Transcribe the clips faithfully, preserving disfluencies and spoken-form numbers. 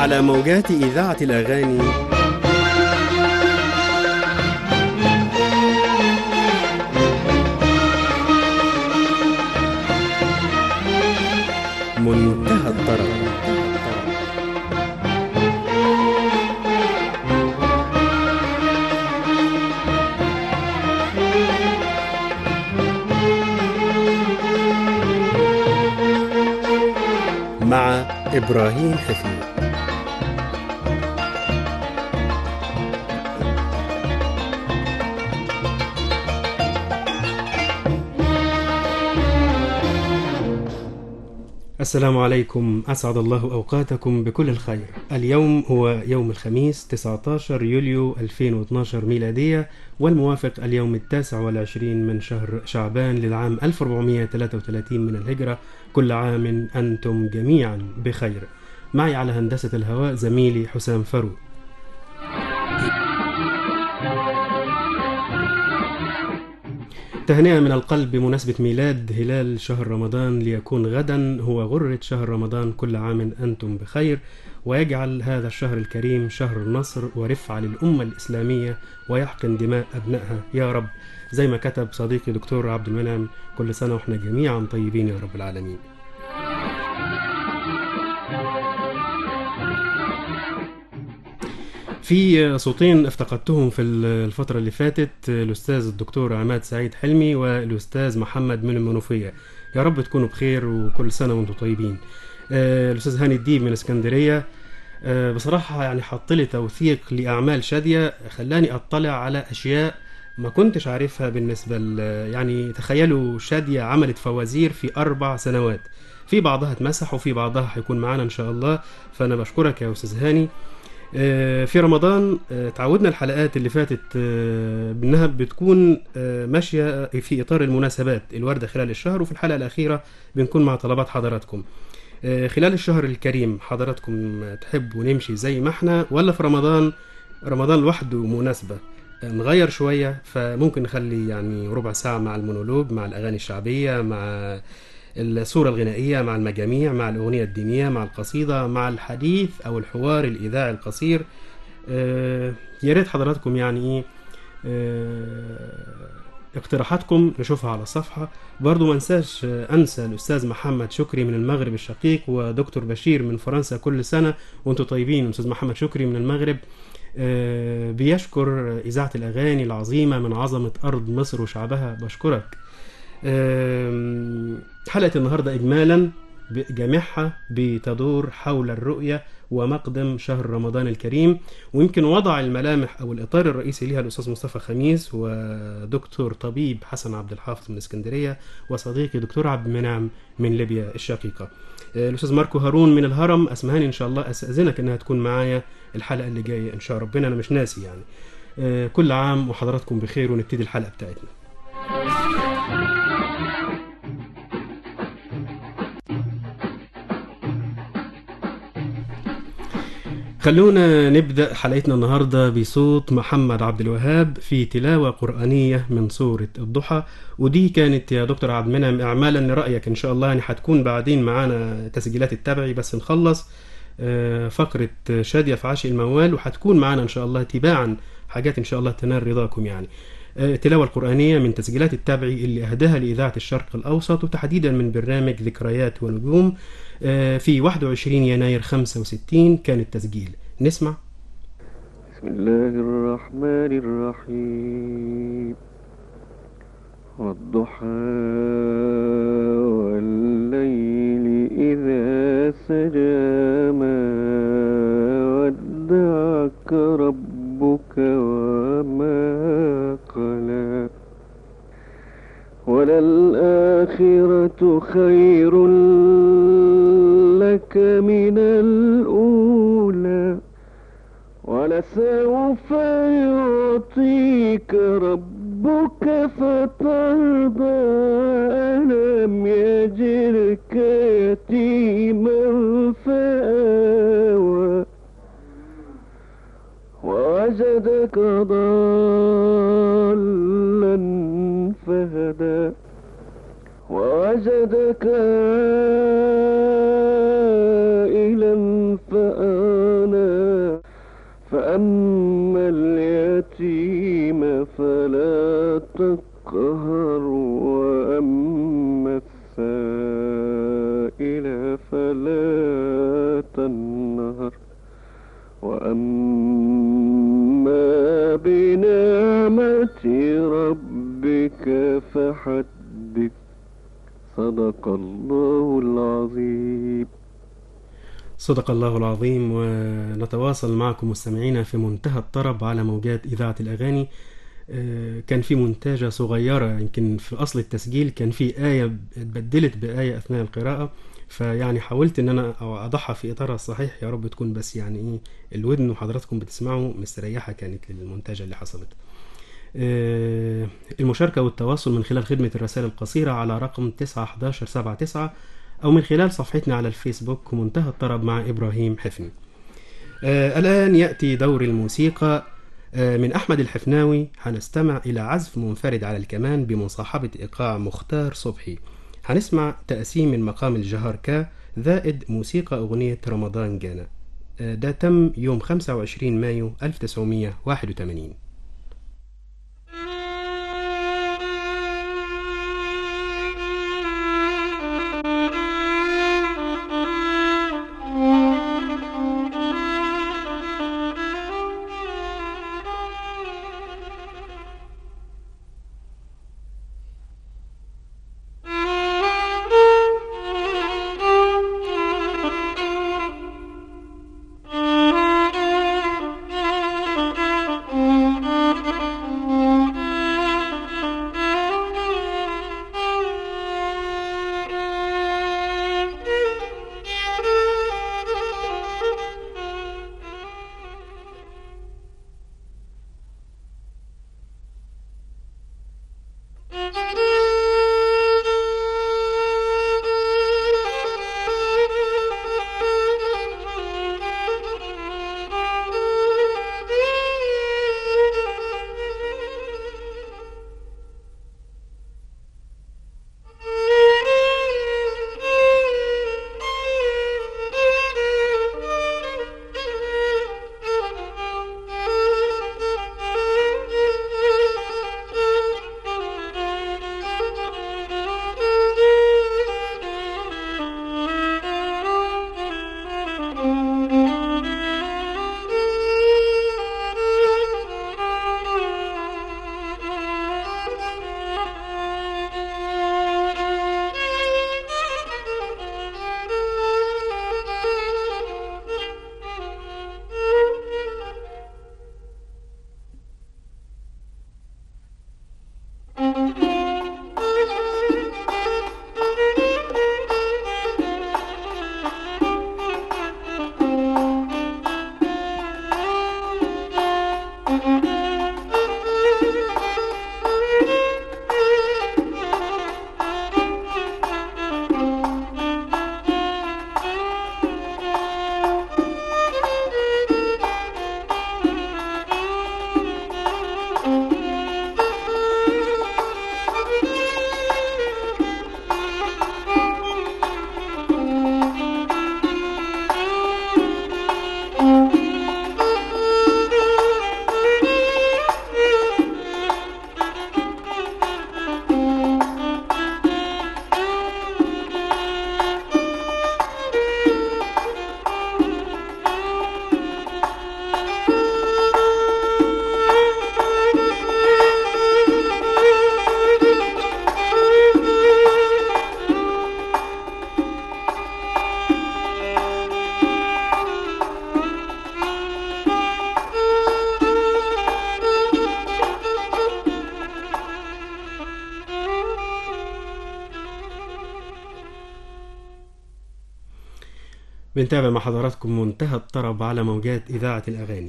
على موجات إذاعة الأغاني منتهى الطرب. مع إبراهيم حفيظ. السلام عليكم، أسعد الله أوقاتكم بكل الخير. اليوم هو يوم الخميس تسعة عشر يوليو ألفين واثناشر ميلادية، والموافق اليوم التاسع والعشرين من شهر شعبان للعام ألف وأربعمائة وثلاثة وثلاثين من الهجرة. كل عام أنتم جميعا بخير. معي على هندسة الهواء زميلي حسام فرو. تهنئة من القلب بمناسبة ميلاد هلال شهر رمضان، ليكون غدا هو غرة شهر رمضان. كل عام أنتم بخير، ويجعل هذا الشهر الكريم شهر النصر ورفعة للأمة الإسلامية، ويحقن دماء أبنائها يا رب، زي ما كتب صديقي دكتور عبد المنعم. كل سنة وإحنا جميعا طيبين يا رب العالمين. في صوتين افتقدتهم في الفترة اللي فاتت، الأستاذ الدكتور عماد سعيد حلمي والأستاذ محمد من المنوفية. يا رب تكونوا بخير وكل سنة وانتم طيبين. الأستاذ هاني الديب من اسكندرية بصراحة يعني حط لي توثيق لأعمال شادية، خلاني أطلع على أشياء ما كنتش عارفها بالنسبة يعني تخيلوا شادية عملت فوازير في أربع سنوات، في بعضها اتمسح وفي بعضها هيكون معانا إن شاء الله. فأنا بشكرك يا أستاذ هاني. في رمضان تعودنا الحلقات اللي فاتت بأنها بتكون ماشية في إطار المناسبات الواردة خلال الشهر، وفي الحلقة الأخيرة بنكون مع طلبات حضراتكم. خلال الشهر الكريم حضراتكم تحبوا نمشي زي ما احنا، ولا في رمضان رمضان لوحده مناسبة نغير شوية؟ فممكن نخلي يعني ربع ساعة مع المونولوج، مع الأغاني الشعبية، مع الصورة الغنائية، مع المجاميع، مع الأغنية الدينية، مع القصيدة، مع الحديث أو الحوار الإذاعي القصير. آه يا ريت حضراتكم يعني إيه آه اقتراحاتكم نشوفها على الصفحة. برضو ما انساش أنسى الأستاذ محمد شكري من المغرب الشقيق، ودكتور بشير من فرنسا. كل سنة وانتم طيبين. أستاذ محمد شكري من المغرب آه بيشكر إذاعة الأغاني العظيمة من عظمة أرض مصر وشعبها. بشكرك. حلقة النهاردة إجمالا جامعها بتدور حول الرؤية ومقدم شهر رمضان الكريم، ويمكن وضع الملامح أو الإطار الرئيسي لها الأستاذ مصطفى خميس، ودكتور طبيب حسن عبد الحافظ من اسكندرية، وصديقي دكتور عبد المنعم من ليبيا الشقيقة. الأستاذ ماركو هارون من الهرم. أسمهاني إن شاء الله أستأذنك أنها تكون معايا الحلقة اللي جاية إن شاء ربنا، أنا مش ناسي يعني. كل عام وحضراتكم بخير، ونبتدي الحلقة بتاعتنا. خلونا نبدأ حلقتنا النهاردة بصوت محمد عبد الوهاب في تلاوة قرآنية من سورة الضحى. ودي كانت يا دكتور عبد المنعم إعمالا لرأيك إن شاء الله، يعني هتكون بعدين معانا تسجيلات التبعي، بس نخلص فقرة شادية في عاشق الموال، وهتكون معانا إن شاء الله تباعا حاجات إن شاء الله تنال رضاكم. يعني التلاوة القرآنية من تسجيلات التبعي اللي أهداها لإذاعة الشرق الأوسط، وتحديدا من برنامج ذكريات ونجوم في واحد وعشرين يناير خمسة وستين كان التسجيل. نسمع. بسم الله الرحمن الرحيم. والضحى والليل إذا سجى ما ودعك ربك وما قلى وللآخرة خير لك من الأولى ولسوف يعطيك ربك فترضى ألم يجدك يتيما فآوى ووجدك ضالا فهدى ووجدك عائلا فأغنى فلا تقهر، وأما السائل فلا تنهر، وأما بنعمة ربك فحدث. صدق الله العظيم. صدق الله العظيم. ونتواصل معكم مستمعينا في منتهى الطرب على موجات إذاعة الأغاني. كان في منتجة صغيرة، يمكن في أصل التسجيل كان في آية اتبدلت بآية أثناء القراءة، فيعني حاولت ان انا اضعها في اطارها الصحيح، يا رب تكون بس يعني ايه الودن وحضراتكم بتسمعوا مستريحة كانت للمنتجة اللي حصلت. المشاركة والتواصل من خلال خدمة الرسائل القصيرة على رقم تسعة حداشر سبعة تسعة، أو من خلال صفحتنا على الفيسبوك منتهى الطرب مع إبراهيم حفني. الآن يأتي دور الموسيقى من أحمد الحفناوي. هنستمع إلى عزف منفرد على الكمان بمصاحبة إيقاع مختار صبحي. هنسمع تقسيم من مقام الجهار كا زائد موسيقى أغنية رمضان جانا. ده تم يوم خمسة وعشرين مايو ألف وتسعمية وواحد وثمانين. بنتابع مع حضراتكم منتهى الطرب على موجات إذاعة الأغاني.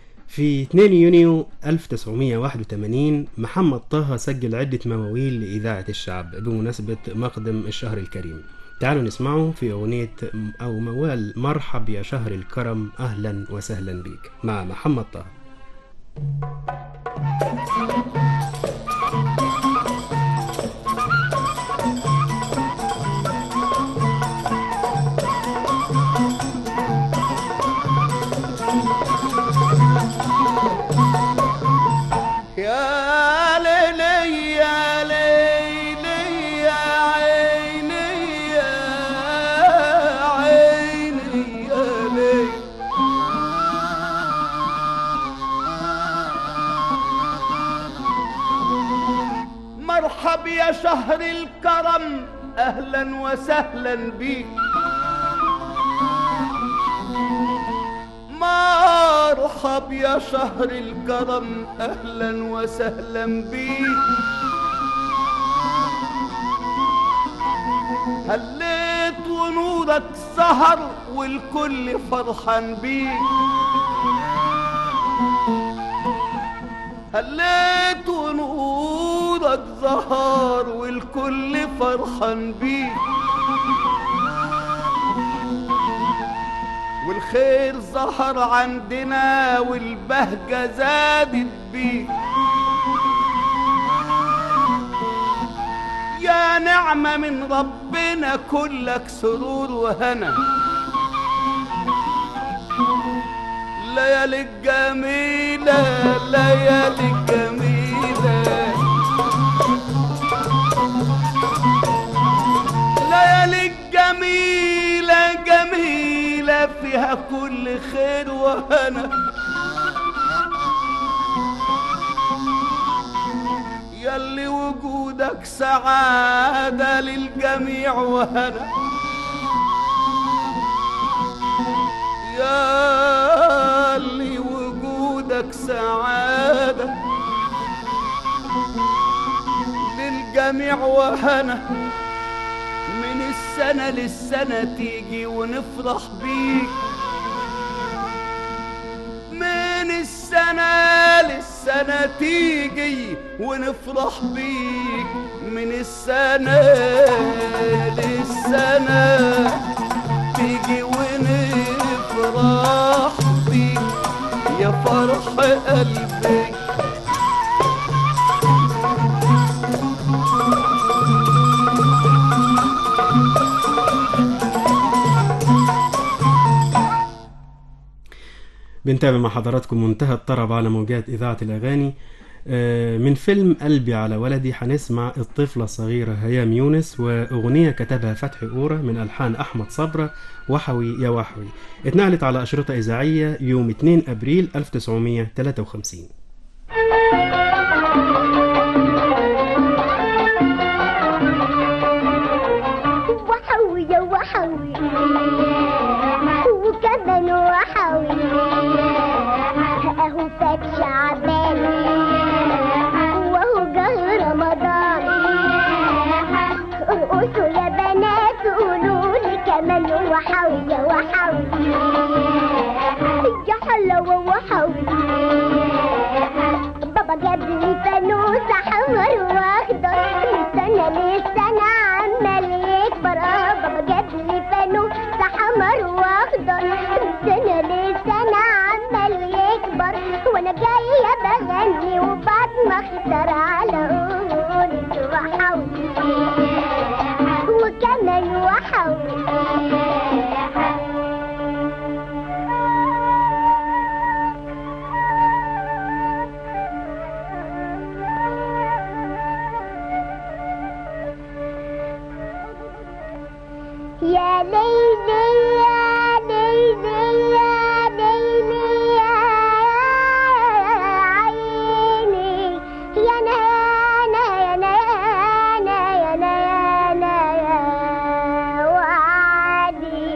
في اثنين يونيو ألف وتسعمية وواحد وثمانين محمد طه سجل عدة مواويل لإذاعة الشعب بمناسبة مقدم الشهر الكريم. تعالوا نسمعه في أغنية أو موال مرحب يا شهر الكرم أهلا وسهلا بك مع محمد طه. يا شهر الكرم أهلا وسهلا بيك، مرحب يا شهر الكرم أهلا وسهلا بيك. هليت ونورك سهر والكل فرحان بيك، هليت ونورك ظهر والكل فرحان بيك، والخير ظهر عندنا والبهجة زادت بيك. يا نعمة من ربنا كلك سرور وهنا، ليالي الجميلة ليالي الجميلة ليالي الجميلة جميلة فيها كل خير وهنا. ياللي وجودك سعادة للجميع وهنا، ياللي وجودك سعادة للجميع وهنا. من السنة للسنة تيجي ونفرح بيك، من السنة للسنة تيجي ونفرح بيك، من السنة للسنة تيجي ونفرح بيك يا فرح قلبي. بنتابع مع حضراتكم منتهى الطرب على موجات إذاعة الأغاني. من فيلم قلبي على ولدي هنسمع الطفلة الصغيرة هيام يونس، وأغنية كتبها فتحي أورا من ألحان أحمد صبرة، وحوي يا وحوي. اتنقلت على أشرطة إذاعية يوم اتنين أبريل ألف وتسعمية وتلاتة وخمسين. وحوي يا وحوي وكمان وحوي، اهو فات شعبان وهو جه رمضان. ارقصوا يا بنات قولوا لي كمان وحوي يا وحوي يا حلوة وحوي. بابا جاب لي فانوس احمر واخضر من سنة لسنة عمال يكبر. اه بابا جاب لي فانوس احمر واخضر من سنة لسنة عمال يكبر، وانا جاية بغني وبتمخطر على قولة وحوي وكمان وحوي. يا ليلي يا ليلي يا ليلي يا عيني، يا نانا يا نانا يا نانا يا وعدي.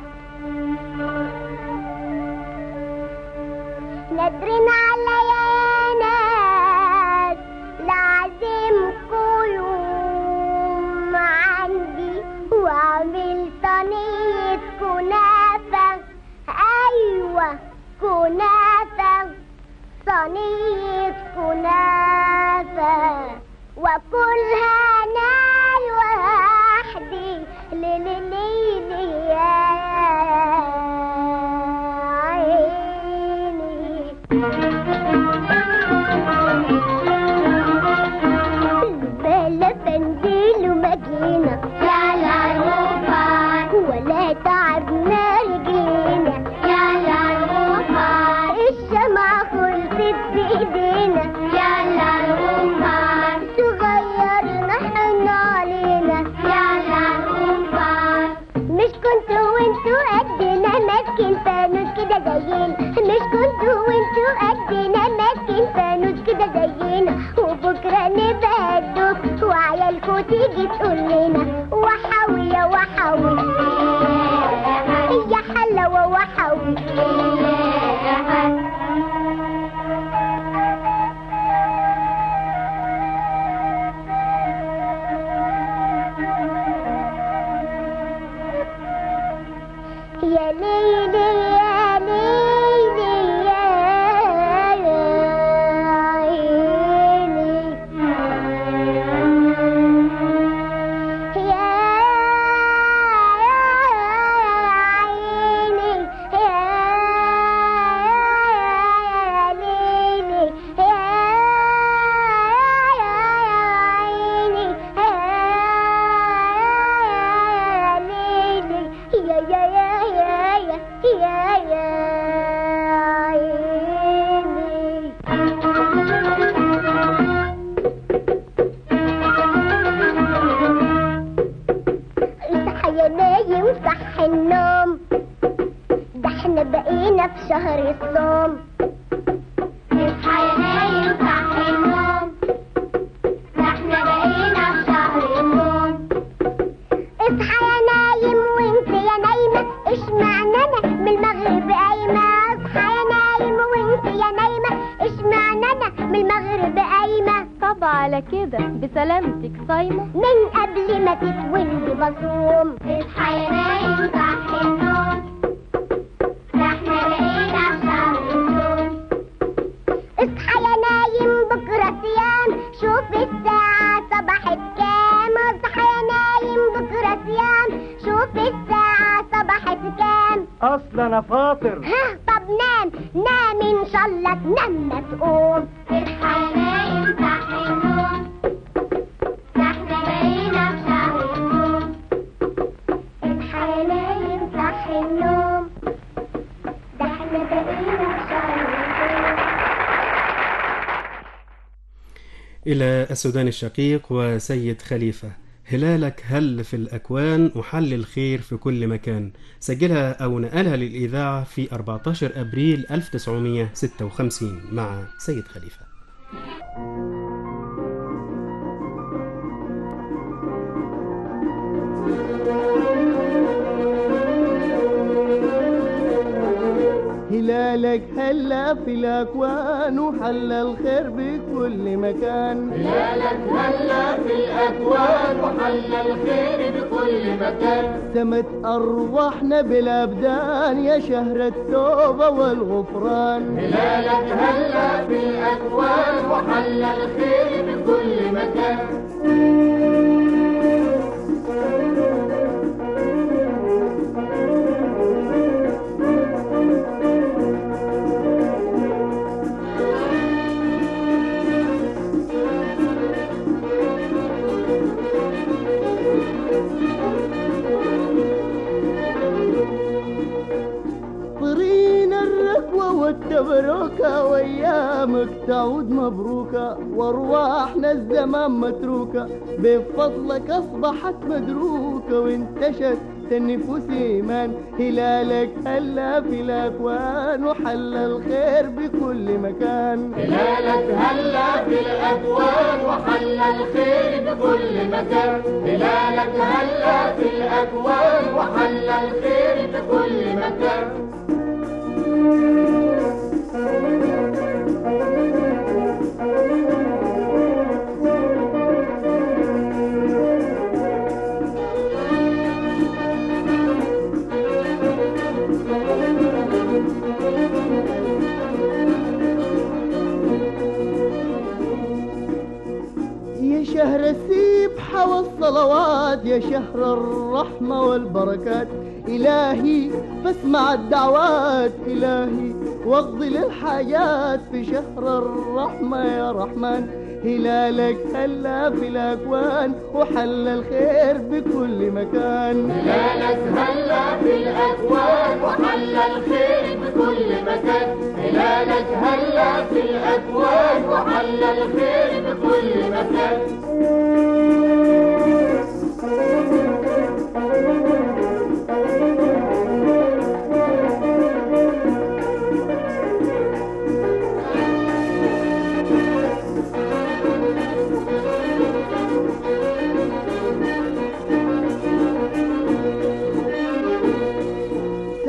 نادرين عليا يا ناس لعزمكوا يوم عندي، واعمل صينية كنافة. أيوة كنافة، صينية كنافة وكلها أنا لوحدي. ليلي ليلي يا عيني. بلا بنزل ومجينا يا لا روفان، ولا تعبنا رجلينا يا لا روفان. الشمعة خلصت بإيدينا يا لا روفان، صغيرنا حن علينا يا لا روفان. مش كنتوا وانتوا قدنا ماسكين فانوس كده زينا، مش كنتوا وانتوا قدنا ماسكين فانوس كده زينا، وبكرة نبقى الدوب وعيالكوا تيجي تيجي تقول لنا وحوي يا وحوي يا حلاوة وحوي. يا ليلي يا ليلي يا عيني يا عيني يا ليلي يا عيني يا ليلي يا يا يا يا عيني. اصحى يا نايم صح النوم، ده احنا بقينا في شهر الصوم. اصحى يا نايم صح النوم، ده احنا بقينا في شهر الصوم. اصحى يا نايم وانت يا نايمة اشمعنى انا من المغرب قايمة. اصحى يا نايم وانت يا نايمة اشمعنى انا من المغرب قايمة. طب على كده بسلامتك صايمة من قبل ما تتولدي بصوم. اصحى يا نايم صح النوم، ده احنا بقينا في شهر الصوم. اصحى يا نايم بكرة صيام، شوف الساعة صبحت كام. اصحى يا نايم بكرة صيام، شوف الساعة صبحت كام. اصل انا فاطر. ها طب نام نام ان شاء الله تنام ما تقوم. اصحى يا نايم صح النوم، ده احنا بقينا في شهر الصوم. اصحى يا نايم صح النوم، ده احنا بقينا في شهر الصوم. إلى السودان الشقيق وسيد خليفة. هلالك هل في الأكوان وحل الخير في كل مكان، سجلها أو نقلها للإذاعة في أربعة عشر أبريل ألف وتسعمائة وستة وخمسين مع سيد خليفة. هلالك هلا في الأكوان وحل الخير بكل مكان. هلالك هلا في الأكوان وحل الخير بكل مكان. سمت أرواحنا بالأبدان يا شهر التوبة والغفران. هلالك هلا في الأكوان وحل الخير بكل مكان. والتبروكة وأيامك تعود مبروكة، وأرواحنا الزمان متروكة بفضلك أصبحت مدروكة، وانتشت النفوس إيمان. هلالك هلا في الأكوان وحل الخير بكل مكان. هلالك هلا في الأكوان وحل الخير بكل مكان. هلالك هلا في الأكوان وحل الخير بكل مكان. يا شهر السبحة والصلوات، يا شهر الرحمة والبركات، إلهي فاسمع الدعوات، إلهي واقضي للحاجات في شهر الرحمة يا رحمن. هلالك هلا في الأكوان وحل الخير بكل مكان. هلالك هلا في الأكوان وحل الخير بكل مكان. هلالك هلا في الأكوان وحل الخير بكل مكان.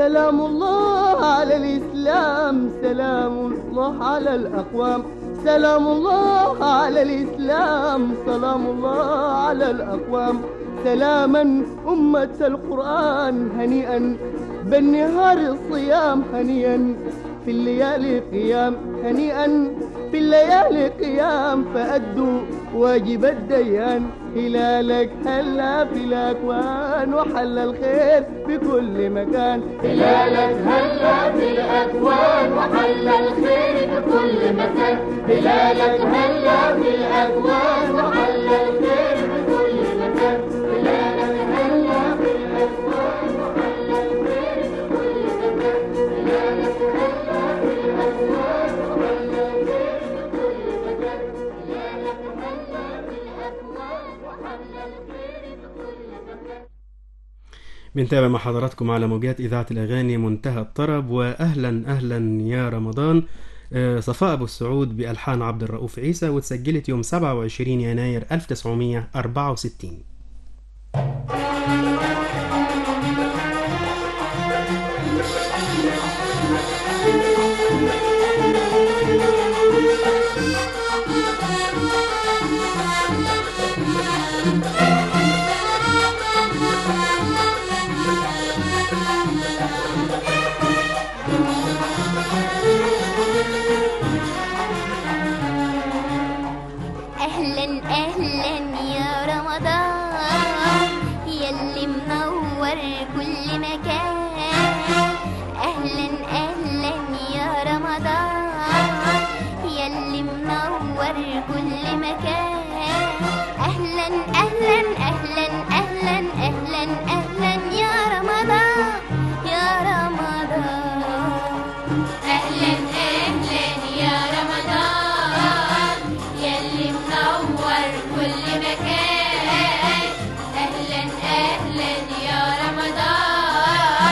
سلام الله على الإسلام، سلام الله على الأقوام، سلام الله على الإسلام، سلام الله على الأقوام. سلاما أمة القرآن هنيئا بالنهار الصيام، هنيئا في الليالي قيام، هنيئا في الليالي قيام، فأدوا واجب الديان. هلالك هلا في الأكوان وحل الخير بكل مكان. هلالك هلا في الأكوان وحل الخير بكل مكان. هلالك هلا في الأكوان وحل الخير بكل مكان. هلالك هلا في الأكوان وحل الخير بكل مكان. هلالك هلا في الأكوان وحل الخير بكل مكان. هلالك هلا في الأكوان وحل الخير بكل مكان. بنتابع مع حضراتكم على موجات إذاعة الأغاني منتهى الطرب، وأهلا أهلا يا رمضان. صفاء أبو السعود بألحان عبد الرؤوف عيسى، وتسجلت يوم سبعة وعشرين يناير ألف وتسعمائة وأربعة وستين. أهلا أهلا يا رمضان يلي منور كل مكان. أهلا أهلا يا رمضان يلي منور كل مكان. أهلا أهلا أهلا أهلا أهلا أهلا يا رمضان يا رمضان. أهلا أهلا يا رمضان يلي منور كل مكان. أهلا أهلا يا رمضان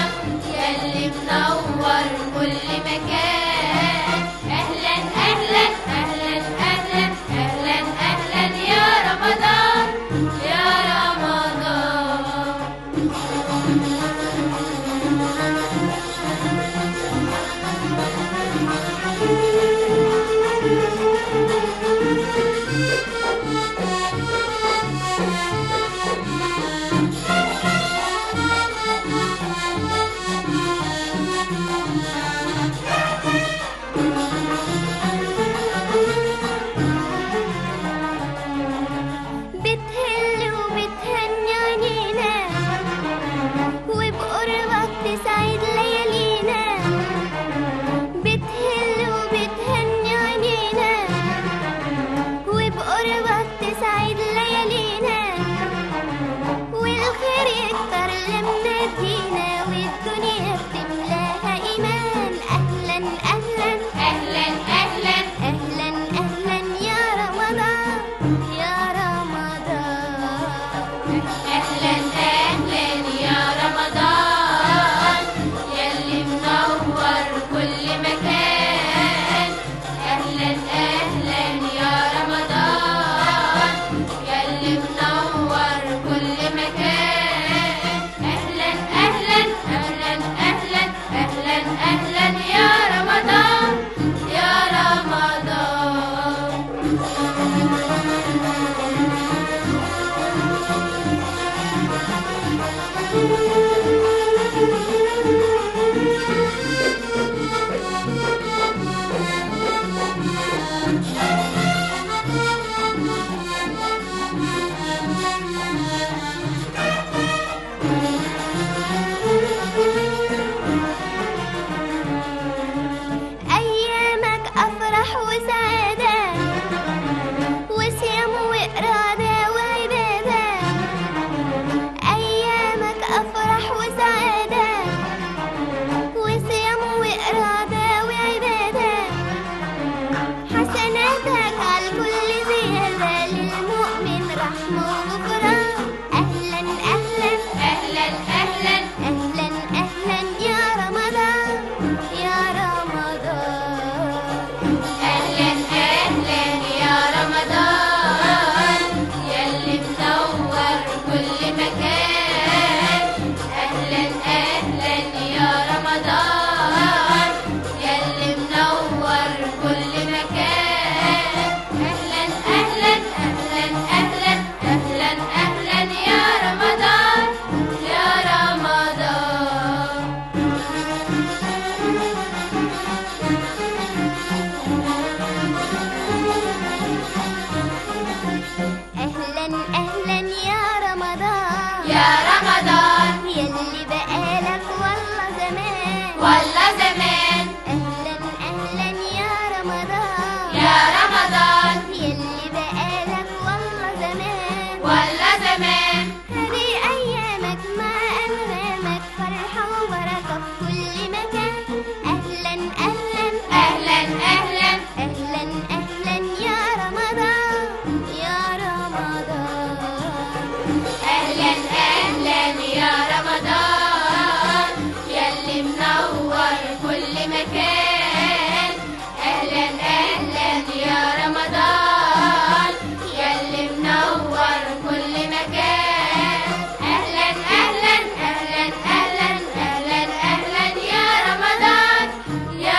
والله زمان. أهلا أهلا يا رمضان يا رمضان يلي بقالك والله زمان والله زمان. هذه أيامك مع أنغامك فرحة وبركة في كل مكان. أهلا أهلا أهلا أهلا أهلا أهلا يا رمضان يا رمضان. أهلا أهلا يا رمضان يلي منور كل مكان. أهلا أهلا يا رمضان يلي منور كل مكان. أهلا أهلا أهلا أهلا أهلا أهلا يا رمضان يا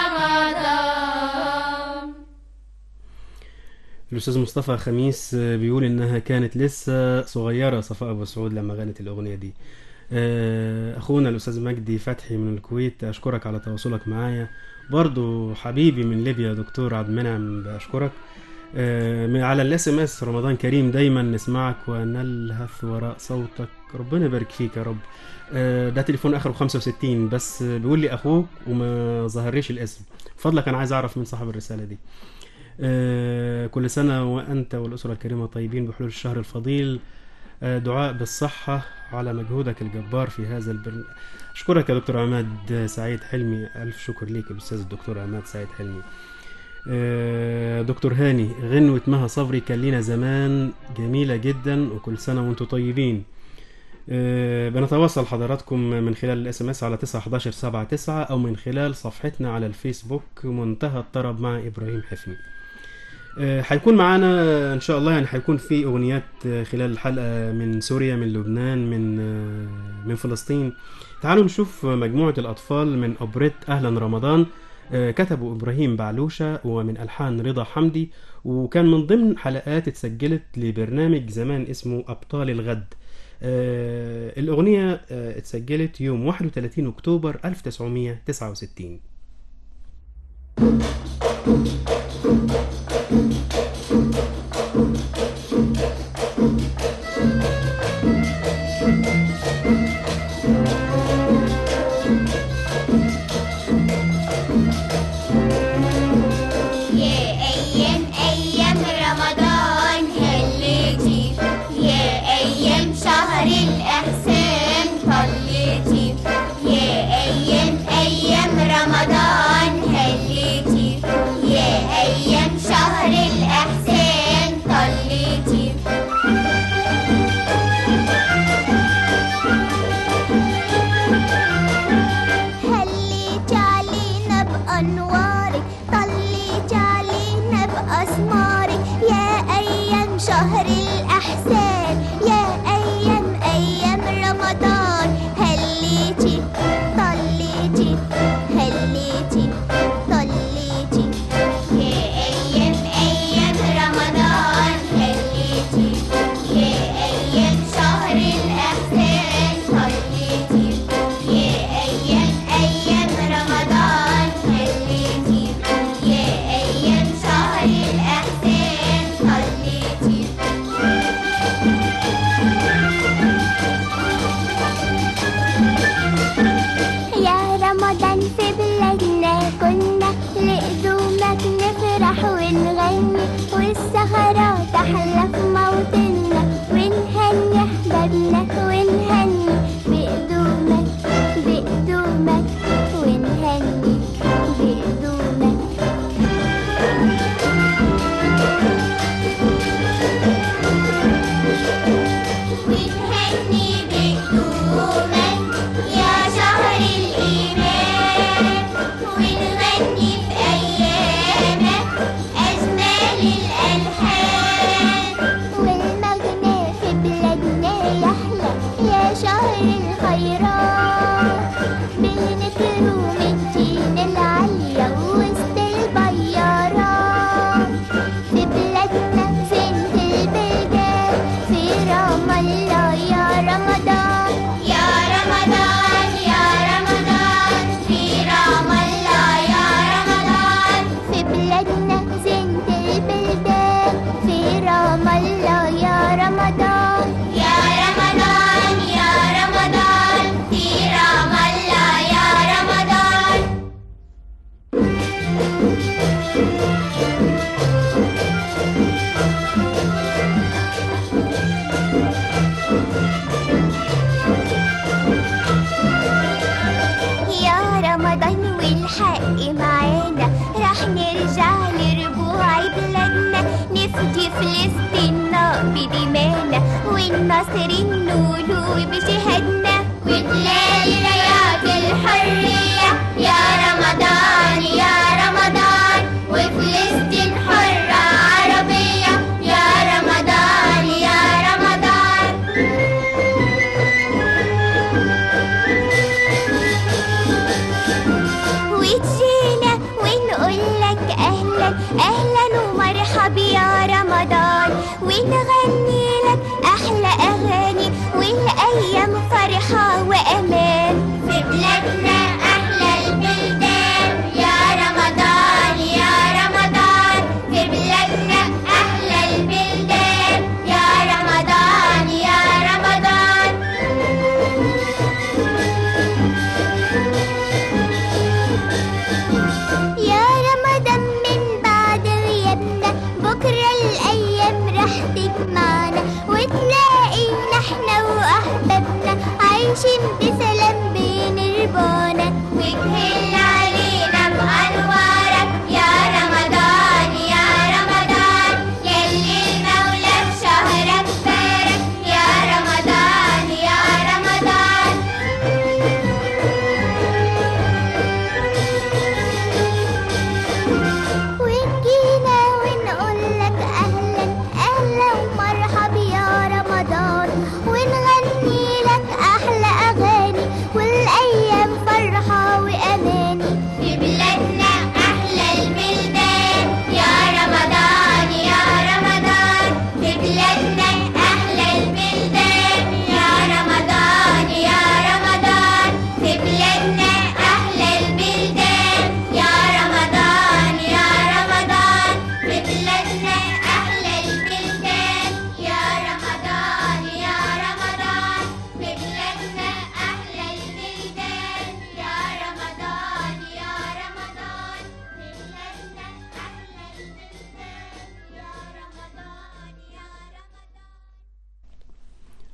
رمضان. الأستاذ مصطفى خميس بيقول إنها كانت لسه صغيرة صفاء أبو سعود لما غنت الأغنية دي. أخونا الأستاذ مجدي فتحي من الكويت، أشكرك على تواصلك معايا. برضو حبيبي من ليبيا دكتور عبد المنعم بأشكرك على الاس ام اس. رمضان كريم، دايما نسمعك ونلهث وراء صوتك، ربنا يبارك فيك يا رب. ده تليفون اخره خمسة وستين، بس بيقول لي اخوك وما ظهرليش الاسم. فضلك انا عايز اعرف من صاحب الرسالة دي. كل سنة وانت والاسرة الكريمة طيبين بحلول الشهر الفضيل. دعاء بالصحة على مجهودك الجبار في هذا البرنامج. اشكرك يا دكتور عماد سعيد حلمي، الف شكر ليك الاستاذ الدكتور عماد سعيد حلمي. دكتور هاني، غنوة مها صبري كان لينا زمان جميلة جدا، وكل سنة وانتم طيبين. بنتواصل حضراتكم من خلال الاس ام اس على تسعة حداشر سبعة تسعة او من خلال صفحتنا على الفيسبوك منتهى الطرب مع ابراهيم حفني. هيكون معانا ان شاء الله، يعني هيكون في اغنيات خلال الحلقة من سوريا، من لبنان، من من فلسطين. تعالوا نشوف مجموعة الاطفال من اوبريت اهلا رمضان، كتبوا إبراهيم بعلوشة ومن ألحان رضا حمدي، وكان من ضمن حلقات اتسجلت لبرنامج زمان اسمه أبطال الغد. آه الأغنية آه اتسجلت يوم واحد وثلاثين أكتوبر ألف وتسعمائة وتسعة وستين. رمضان هليتي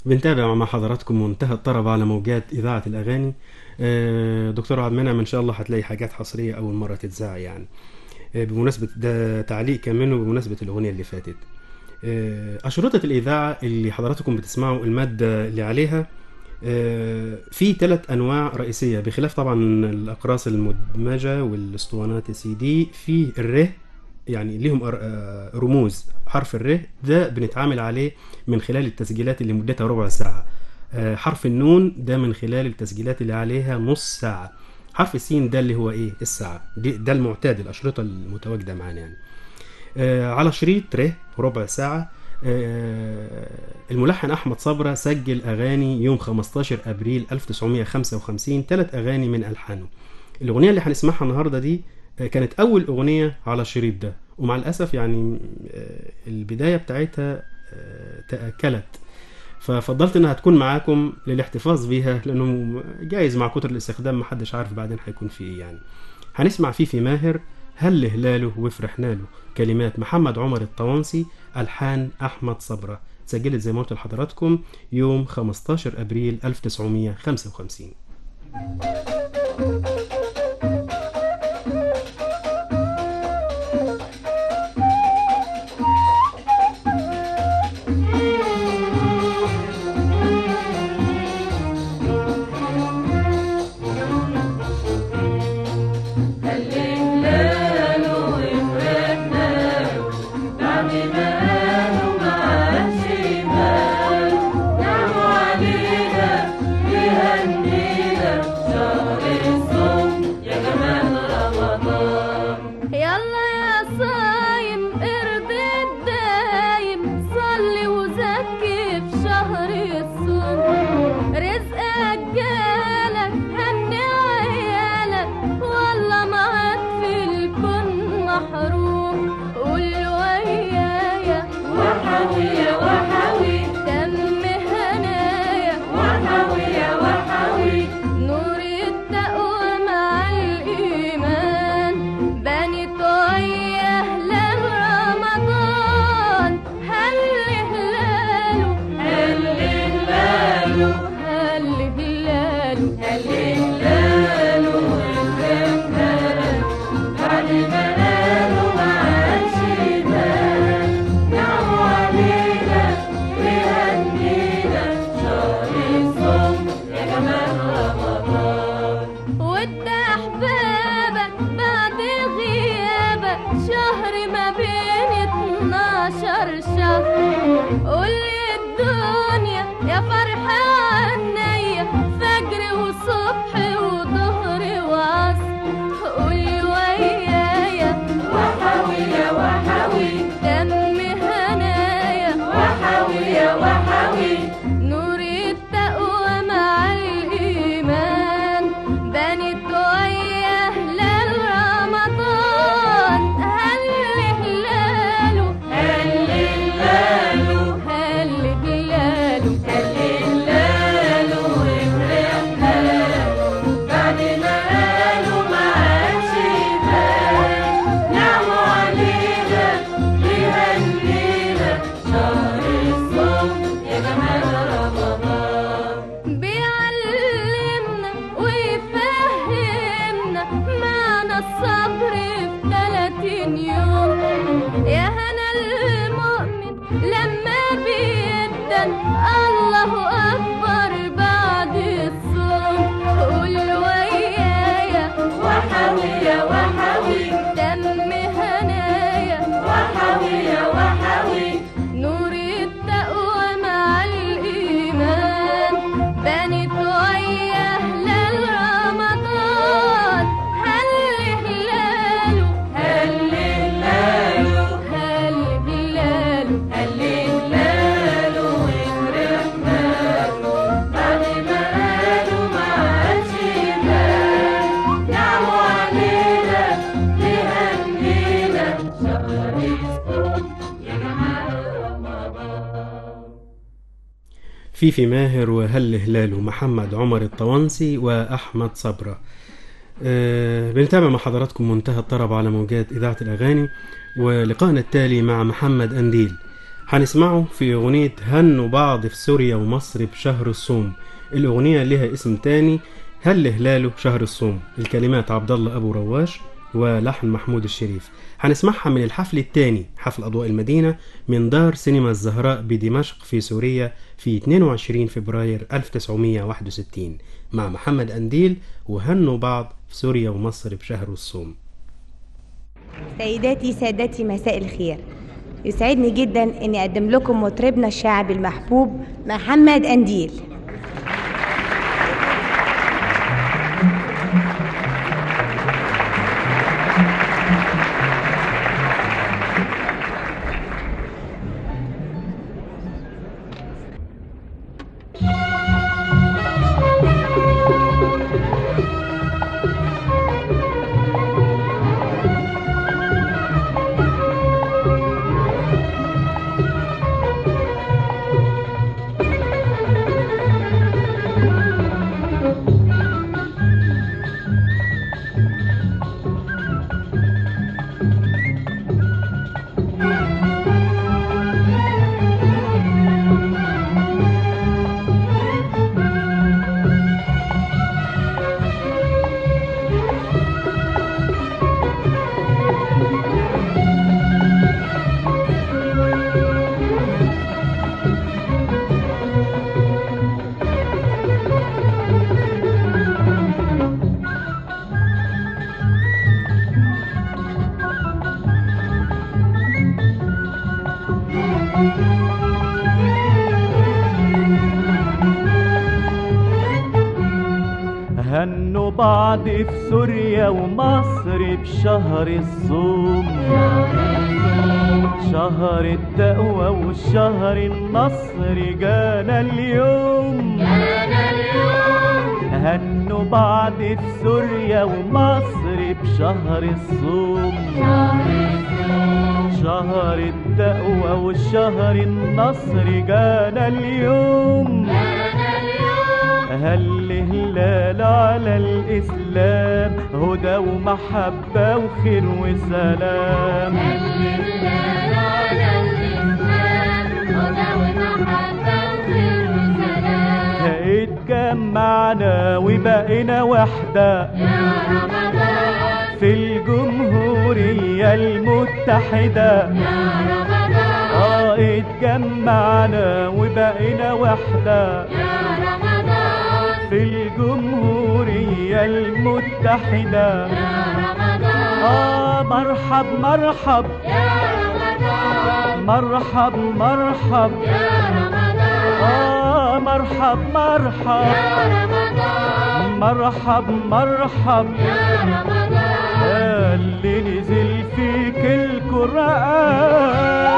بنتابع مع حضراتكم منتهى الطرب على موجات إذاعة الأغاني. آه، دكتور عبد المنعم إن شاء الله هتلاقي حاجات حصرية أول مرة تتذاع يعني. آه، بمناسبة ده تعليق كمان وبمناسبة الأغنية اللي فاتت. آه، أشرطة الإذاعة اللي حضراتكم بتسمعوا المادة اللي عليها آه، في ثلاث أنواع رئيسية، بخلاف طبعا الأقراص المدمجة والاسطوانات سي دي. في الره يعني ليهم رموز حرف الر ده بنتعامل عليه من خلال التسجيلات اللي مدتها ربع ساعة. حرف النون ده من خلال التسجيلات اللي عليها نص ساعة. حرف السين ده اللي هو ايه الساعة دي، ده المعتاد الأشرطة المتواجدة معانا يعني. على شريط ر ربع ساعة. الملحن أحمد صبرة سجل أغاني يوم خمستاشر أبريل ألف وتسعمائة وخمسة وخمسين، ثلاث أغاني من ألحانه. الأغنية اللي هنسمعها النهاردة دي كانت أول أغنية على الشريط ده، ومع الأسف يعني البداية بتاعتها تأكلت، ففضلت إنها تكون معاكم للاحتفاظ بيها، لأنه جايز مع كتر الاستخدام محدش عارف بعدين هيكون في إيه يعني. هنسمع فيه في ماهر هل هلاله وفرحنا له، كلمات محمد عمر الطوانسي، ألحان أحمد صبرة، سجلت زي ما قلت لحضراتكم يوم خمستاشر أبريل ألف وتسعمائة وخمسة وخمسين. في في ماهر وهل هلاله محمد عمر الطوانسي وأحمد صبرة. أه بنتابع مع حضراتكم منتهى الطرب على موجات إذاعة الأغاني، ولقاءنا التالي مع محمد أنديل. هنسمعه في أغنية هنوا بعض في سوريا ومصر بشهر الصوم. الأغنية لها اسم تاني، هل هلاله شهر الصوم. الكلمات عبد الله أبو رواش ولحن محمود الشريف. هنسمعها من الحفل الثاني، حفل أضواء المدينة من دار سينما الزهراء بدمشق في سوريا في اثنين وعشرين فبراير ألف وتسعمائة وواحد وستين مع محمد أنديل وهنوا بعض في سوريا ومصر بشهر الصوم. سيداتي سادتي مساء الخير، يسعدني جدا أني أقدم لكم مطربنا الشاعبي المحبوب محمد أنديل. هنوا بعض في سوريا ومصر بشهر الصوم، شهر التقوى والشهر النصر جانا اليوم. هنوا بعض في سوريا ومصر بشهر الصوم، شهر التقوى والشهر النصر جانا اليوم. هل هلال على الإسلام هدى ومحبة وخير وسلام. هل هلال على الإسلام هدى ومحبة وخير وسلام. اتجمعنا وبقينا وحدة يا رمضان في الجمهورية المتحدة. يا رمضان اه اتجمعنا وبقينا وحدة يا رمضان في الجمهورية المتحدة. يا رمضان آه مرحب مرحب يا رمضان مرحب مرحب يا رمضان آه مرحب مرحب يا رمضان مرحب مرحب يا رمضان اللي نزل فيك القرآن.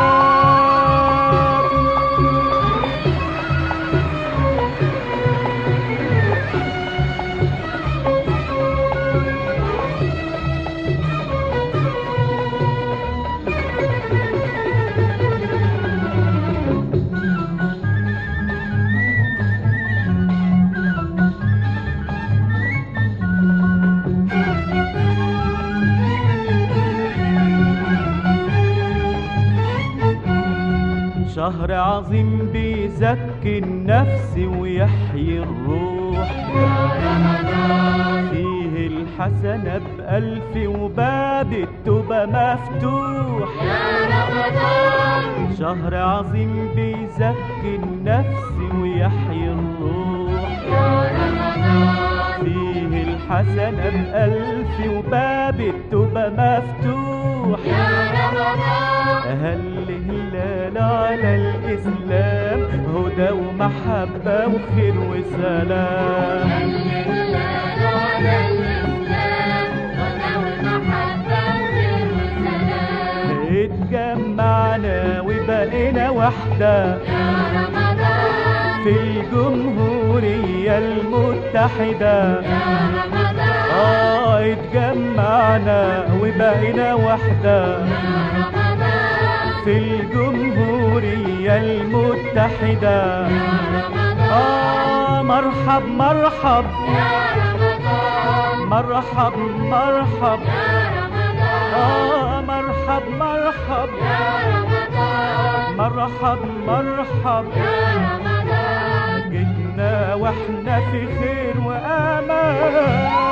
شهر عظيم بيزكي النفس ويحيي الروح. يا رمضان فيه الحسنة بألف وباب التوبة مفتوح. يا رمضان شهر عظيم بيزكي النفس ويحيي الروح. يا رمضان فيه الحسنة بألف وباب التوبة مفتوح. يا رمضان هل هلال على الإسلام هدى ومحبة وخير وسلام. هل هلال على الإسلام هدى ومحبة وخير وسلام. اتجمعنا وبقينا وحدة يا رمضان في الجمهورية المتحدة. يا رمضان اه اتجمعنا وبقينا وحدة يا رمضان في الجمهورية المتحدة. يا رمضان آه مرحب مرحب يا رمضان مرحب مرحب يا رمضان آه مرحب مرحب يا رمضان مرحب مرحب يا رمضان جينا واحنا في خير وامان.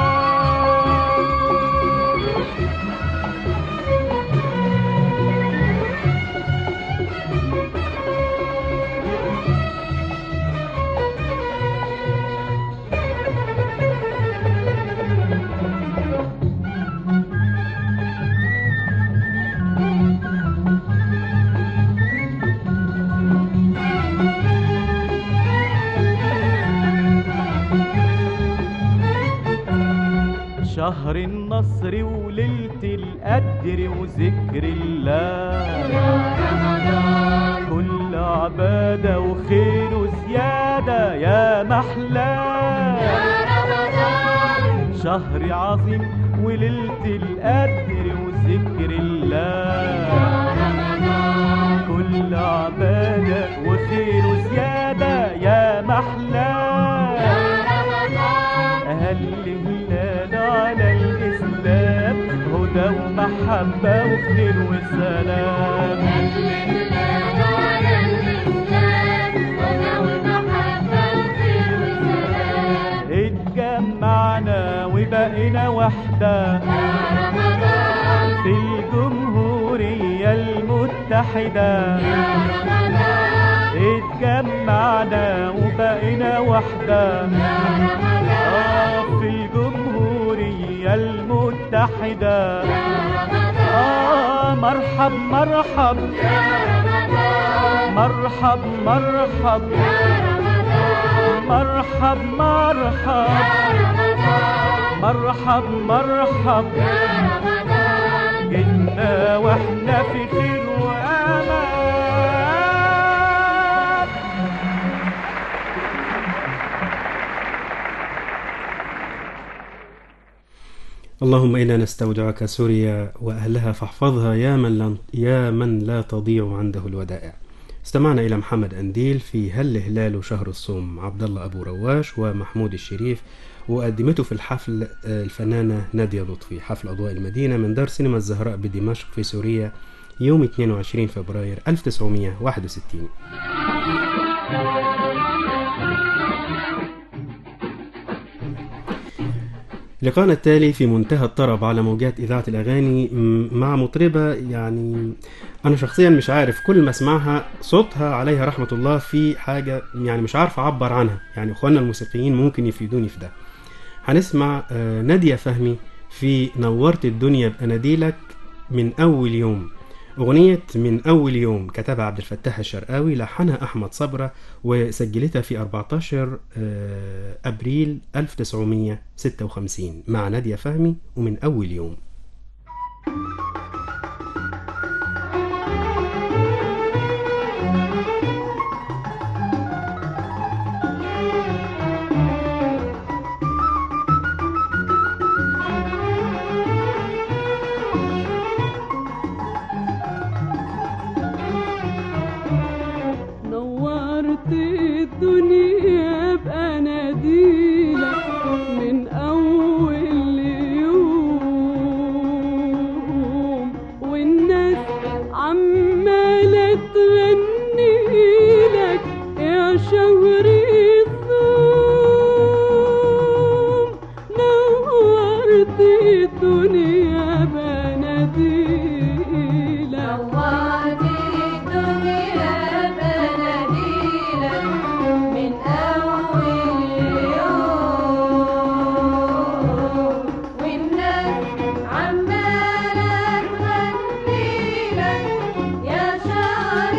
شهر النصر وليلة القدر وذكر الله يا رمضان كل عبادة وخير وزيادة يا محلاه يا رمضان شهر عظيم وليلة القدر وذكر الله يا رمضان كل عبادة وخير وزيادة يا محلاه يا رمضان أهل الهلال على الإسلام هدى ومحبة وخير وسلام. أهل الهلال على الإسلام هدى ومحبة وخير وسلام. اتجمعنا وبقينا وحدة يا رمضان في الجمهورية المتحدة يا رمضان اتجمعنا وبقينا وحدة يا رمضان آه في الجمهورية المتحدة يا رمضان آه مرحب مرحب يا رمضان مرحب مرحب يا رمضان مرحب مرحب يا رمضان مرحب مرحب يا رمضان جينا واحنا في خير وامان. اللهم إنا نستودعك سوريا وأهلها فاحفظها يا من لا, يا من لا تضيع عنده الودائع. استمعنا إلى محمد أنديل في هل هلال شهر الصوم عبد الله أبو رواش ومحمود الشريف، وقدمته في الحفل الفنانة نادية لطفي، حفل أضواء المدينة من دار سينما الزهراء بدمشق في سوريا يوم اثنين وعشرين فبراير ألف وتسعمائة وواحد وستين. لقاءنا التالي في منتهى الطرب على موجات إذاعة الأغاني مع مطربة يعني أنا شخصيا مش عارف، كل ما اسمعها صوتها عليها رحمة الله في حاجة يعني مش عارف أعبر عنها، يعني أخواننا الموسيقيين ممكن يفيدوني في ده. هنسمع نادية فهمي في نورت الدنيا بأناديلك من أول يوم. أغنية من أول يوم كتبها عبد الفتاح الشرقاوي، لحنها أحمد صبرة، وسجلتها في أربعة عشر أبريل ألف وتسعمائة وستة وخمسين مع نادية فهمي ومن أول يوم. الدنيا بأناديلك من أول يوم، والناس عمالة تغنيلك يا شهر الصوم. نورت الدنيا بأناديلك، نورت الدنيا بأناديلك من أول يوم، والناس عمالة تغنيلك يا شهر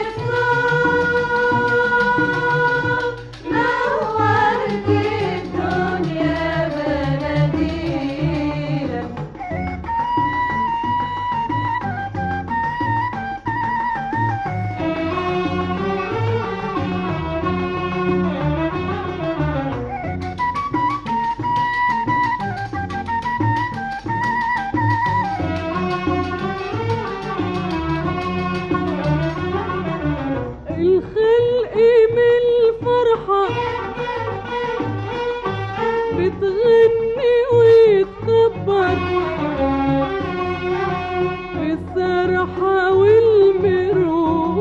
الصوم. نورت الدنيا بأناديلك. الخلق من الفرحة بتغني ويتكبر، بالسرحة والمروج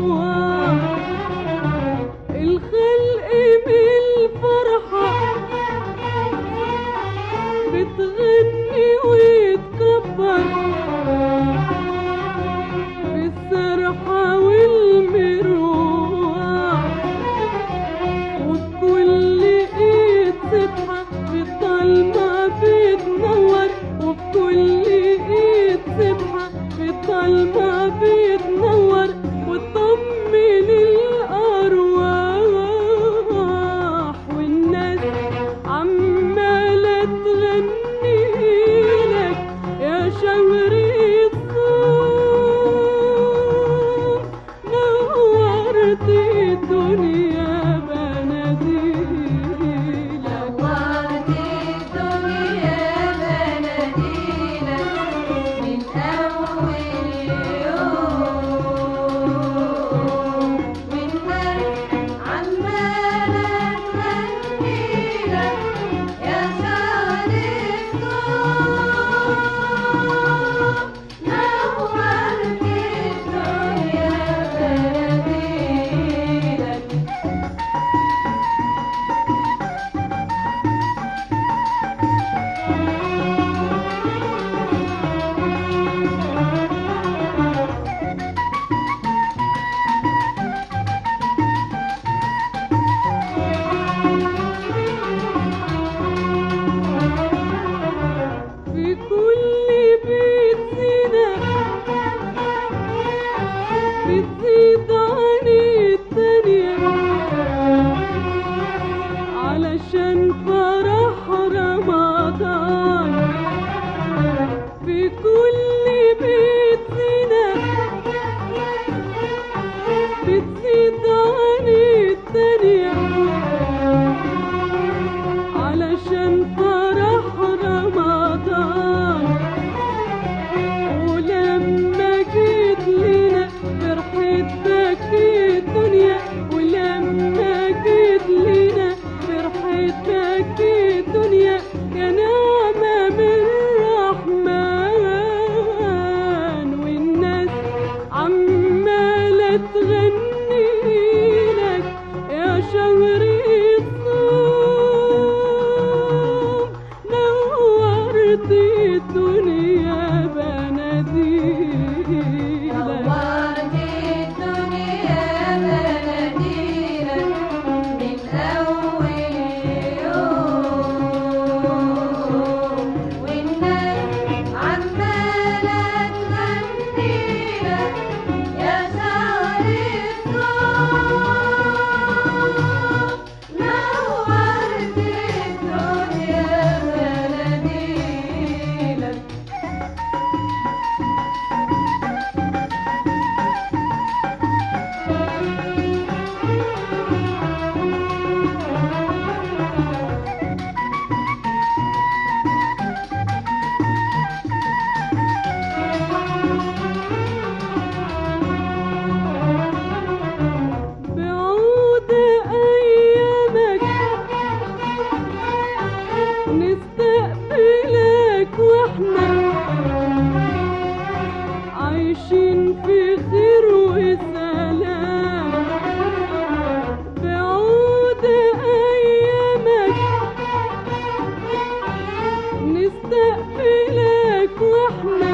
وتغني وتكبر بالسرحة والمروح، وبكل ايد سبحة بالضلمة بتنور، وبكل ايد سبحة بالضلمة بتنور، وتطمن الأرواح، والناس عمالة تغني لك يا شهري الصوم، نورت الدنيا بناديلك، نورت الدنيا بناديلك من أول يوم، والناس عمالة تغنيلك يا شهر الصوم، نورت الدنيا بناديلك. في كل بيت زينة بتزيد عن التانية، علشان فرح رمضان. في كل بيت زينة بتزيد عن التانية، علشان فرح رمضان. ولما جيت لنا فرحتك الدنيا، ولما جيت لنا فرحتك الدنيا، يا نعمة من الرحمن، والناس عمالة تغني لك يا شهري الصوم، نورت الدنيا بناديلك، نورت الدنيا بناديلك من أول يوم، والناس عمالة تغنيلك يا شهر الصوم، نورت الدنيا بناديلك. بعود أيامك نستقبلك واحنا عايشين في خير وسلام. بعود أيامك نستقبلك واحنا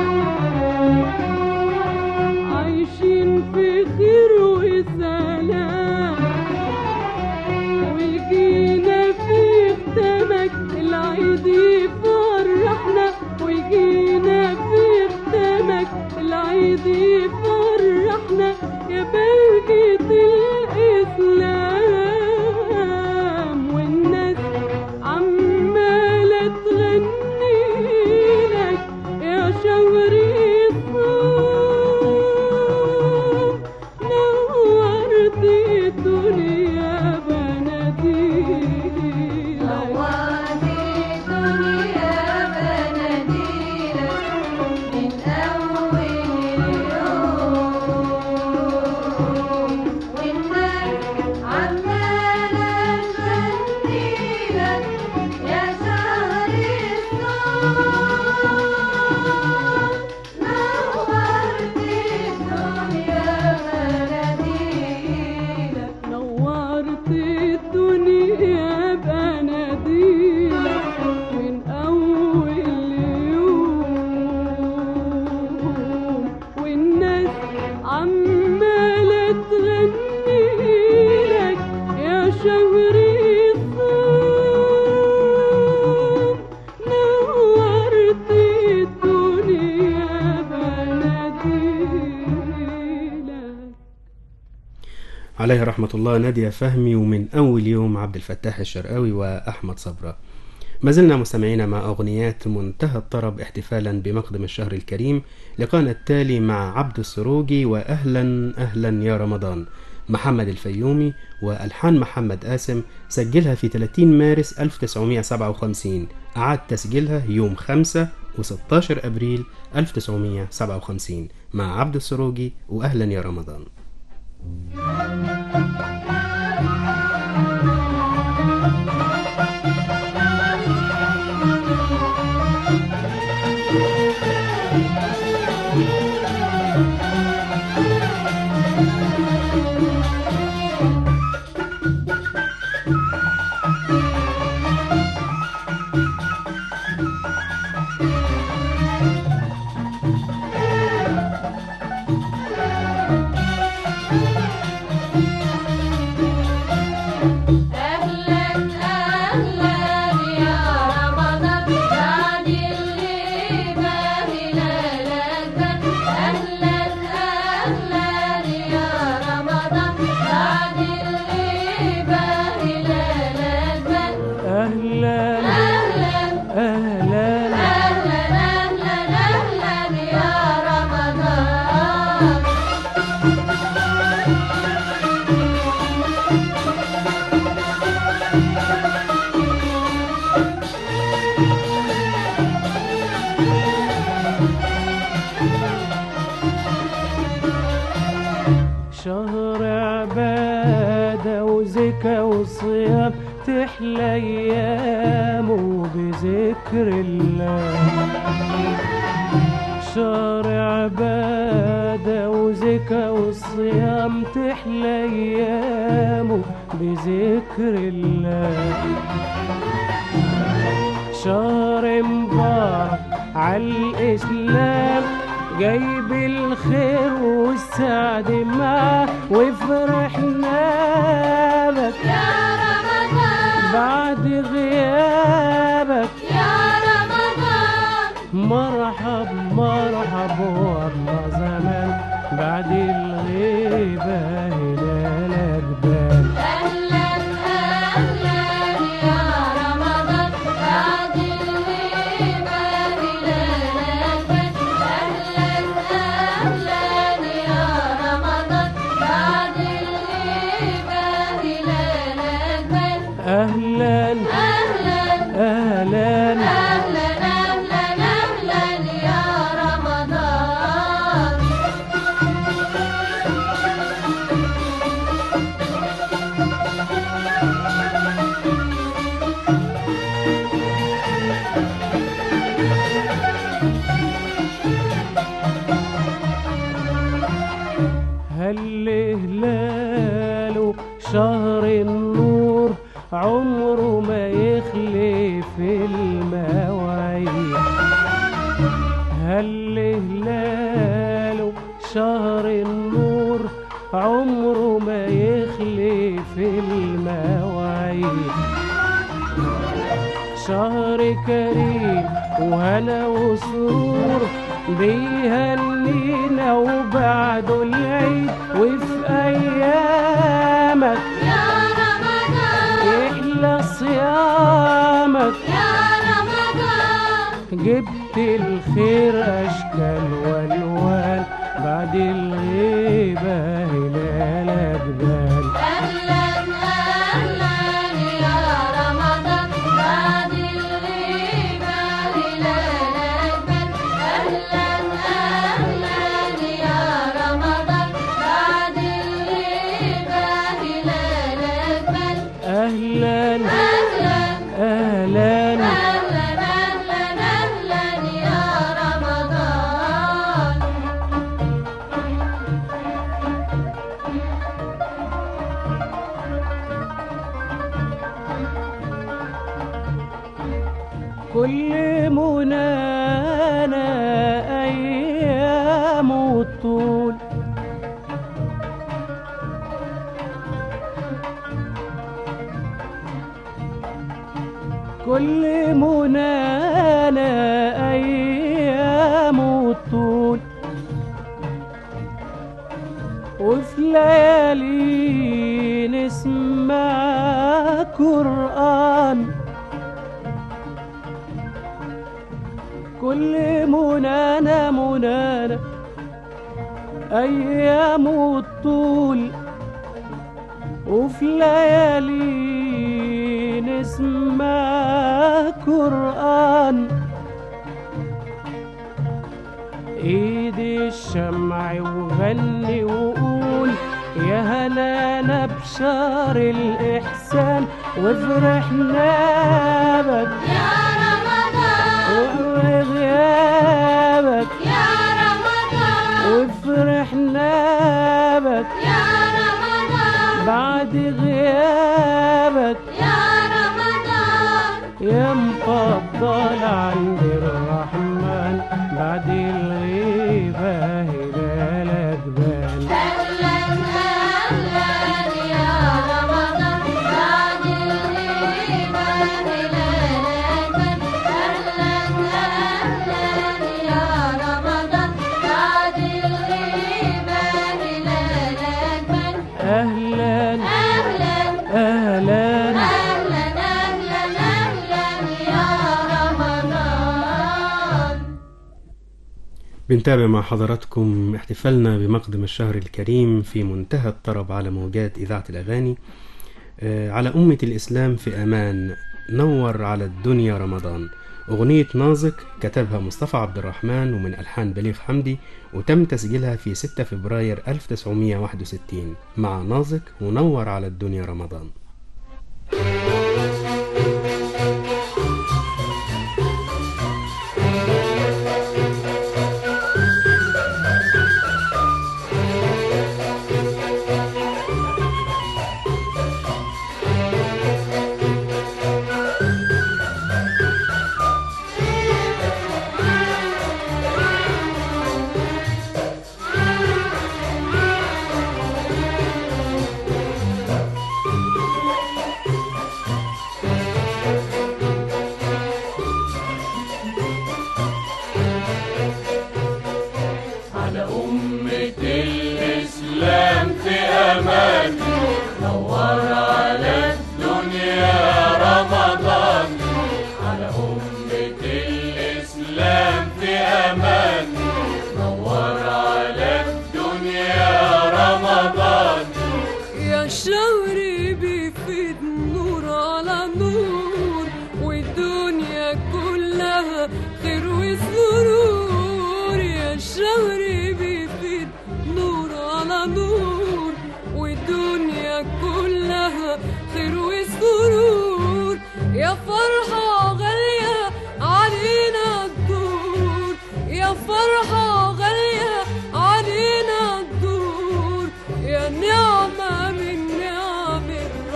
عايشين في خير وسلام، وجينا في ختامك العيد عليه رحمة الله نادية فهمي، ومن أول يوم عبد الفتاح الشرقاوي وأحمد صبرة. ما زلنا مستمعين مع أغنيات منتهى الطرب احتفالا بمقدم الشهر الكريم. لقانا التالي مع عبد السروجي وأهلا أهلا يا رمضان، محمد الفيومي وألحان محمد قاسم، سجلها في ثلاثين مارس ألف وتسعمائة وسبعة وخمسين، أعاد تسجيلها يوم خمسة وستاشر أبريل ألف وتسعمائة وسبعة وخمسين مع عبد السروجي وأهلا يا رمضان. شهر عبادة وزكا وصيام تحلى أيامه بذكر الله. شهر عبادة وزكا وصيام تحلى أيامه بذكر الله. شهر مبارك عالإسلام جايب الخير والسعد معاه، وفرحنا بك يا رمضان بعد غيابك يا رمضان. مرحب مرحب والله زمان بعد الغيبة هلالك بان. أهلا أهلا يا رمضان بعد الغيبة هلالك بان. أهلا أهلا يا رمضان بعد الغيبة هلالك بان. أهلا أهلا أهلا أهلا أهلا أهلا يا رمضان. هل هلاله شهر النور عمره ما يخلف المواعيد. هل هلاله شهر النور عمره ما يخلف المواعيد. شهر كريم وهنا وسرور بيهنينا وبعده العيد، وفي أيامك يا رمضان يحلى صيامك. يا رمضان جبت الخير أشكال والوان بعد الغيبة هلالك بان. أهلا أهلا يا رمضان بعد الغيبة هلالك بان. أهلا أهلا يا رمضان بعد الغيبة هلالك بان. أهلا أهلا أهلا أهلا أهلا أهلا يا رمضان. كل منانا أيام الطول، كل منانا أيام الطول، وفي ليالي نسمع قرآن كل منانا منانا أيام الطول وفي ليالي نسمع قرآن ايد الشمع وغني وقول يا هلانا بشار الإحسان وفرحنا بك يا رمضان وغيابك يا رمضان وفرحنا بك يا رمضان بعد غيابك يا رمضان يا مفضل عند الرحمن بعد الغيبة هلالك بان أهلا أهلا يا رمضان بعد الغيبة هلالك بان أهلا أهلا يا رمضان بعد الغيبة هلالك بان أهلا أهلا أهلا أهلا أهلا أهلا يا رمضان. بنتابع مع حضراتكم احتفالنا بمقدم الشهر الكريم في منتهى الطرب على موجات إذاعة الأغاني. آه، على أمة الإسلام في أمان، نور على الدنيا رمضان. أغنية نازك كتبها مصطفى عبد الرحمن ومن ألحان بليغ حمدي، وتم تسجيلها في ستة فبراير ألف وتسعمائة وواحد وستين مع نازك ونور على الدنيا رمضان. على أمة الإسلام في أمان، نور على الدنيا رمضان. على أمة الإسلام في أمان، نور على الدنيا رمضان. يا شهري بيفيد نور على نور، والدنيا كلها خير وسرور. يا شهري بيفيد نور على نور، والدنيا كلها خير وسرور. يا فرحة غالية علينا الدور، يا فرحة غالية علينا الدور. يا نعمة من نعم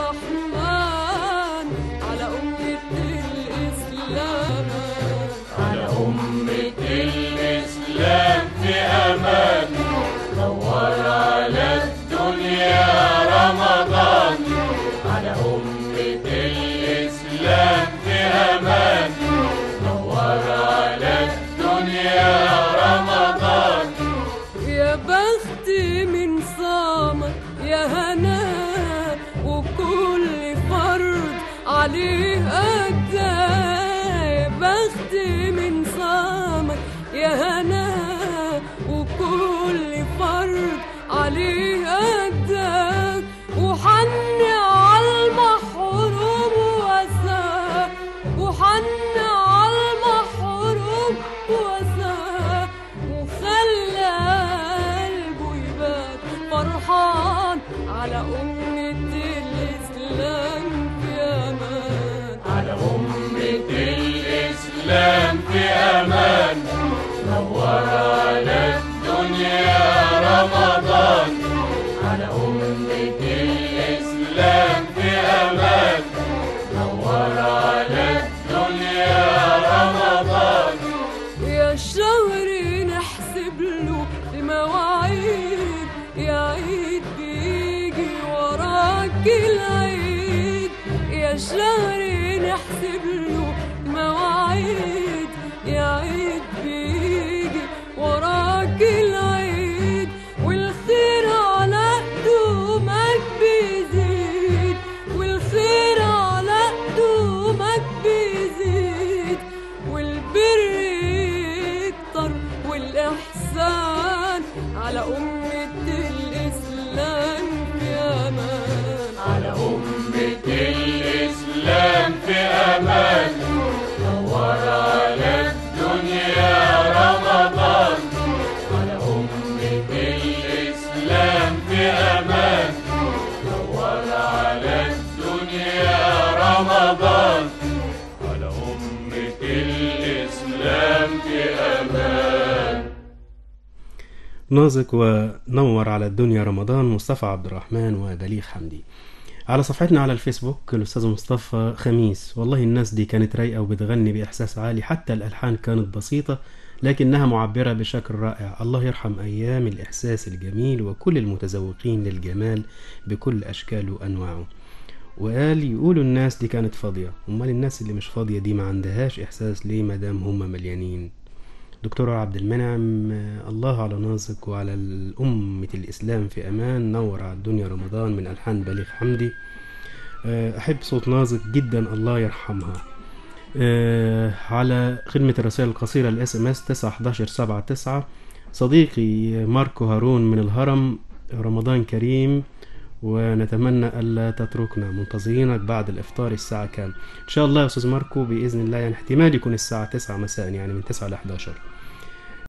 الرحمن على أمة الإسلام. على أمة الإسلام في أمان، نور على الدنيا رمضان. على أمة الإسلام في أمان، نور على الدنيا رمضان. يا بختي من صامت يا هناء، وكل فرد عليه أداء. يا بختي من صامت يا هناء، وكل فرد عليه أداء. وحن على المحروم وساء، وحن على المحروم وساء. وخلى قلبه يبات فرحان على أمة الإسلام في أمان. على أمة الإسلام في أمان، نور على الدنيا رمضان. على أمة الإسلام في أمان، نور على الدنيا رمضان. يا شهري نحسب له المواعيد، يا عيد بيجي وراك العيد. يا شهري نحسب له المواعيد، يا عيد بيجي وراك العيد. والخير على قدومك بيزيد، في أمان. نازك ونور على الدنيا رمضان مصطفى عبد الرحمن وبليغ حمدي. على صفحتنا على الفيسبوك الأستاذ مصطفى خميس: والله الناس دي كانت رايقة وبتغني بإحساس عالي، حتى الألحان كانت بسيطة لكنها معبرة بشكل رائع. الله يرحم أيام الإحساس الجميل وكل المتذوقين للجمال بكل أشكاله وأنواعه. وقال يقولوا الناس دي كانت فاضية، أمال الناس اللي مش فاضية دي ما عندهاش إحساس ليه مدام هم مليانين؟ دكتور عبد المنعم: الله على نازك وعلى الأمة الإسلام في أمان، نور على الدنيا رمضان من ألحان بليغ حمدي. أحب صوت نازك جدا، الله يرحمها. أه على خدمة الرسائل القصيرة الاس ام اس تسعة حداشر سبعة تسعة: صديقي ماركو هارون من الهرم، رمضان كريم ونتمنى ألا تتركنا، منتظرينك بعد الإفطار الساعة كام؟ إن شاء الله يا أستاذ ماركو بإذن الله، يعني احتمال يكون الساعة تسعة مساء، يعني من تسعة ل حداشر.